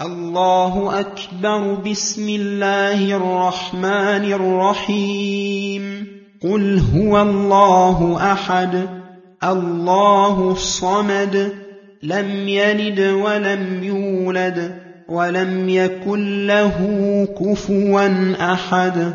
الله أكبر. بسم الله الرحمن الرحيم. قل هو الله أحد الله الصمد لم يلد ولم يولد ولم يكن له كفوا أحد.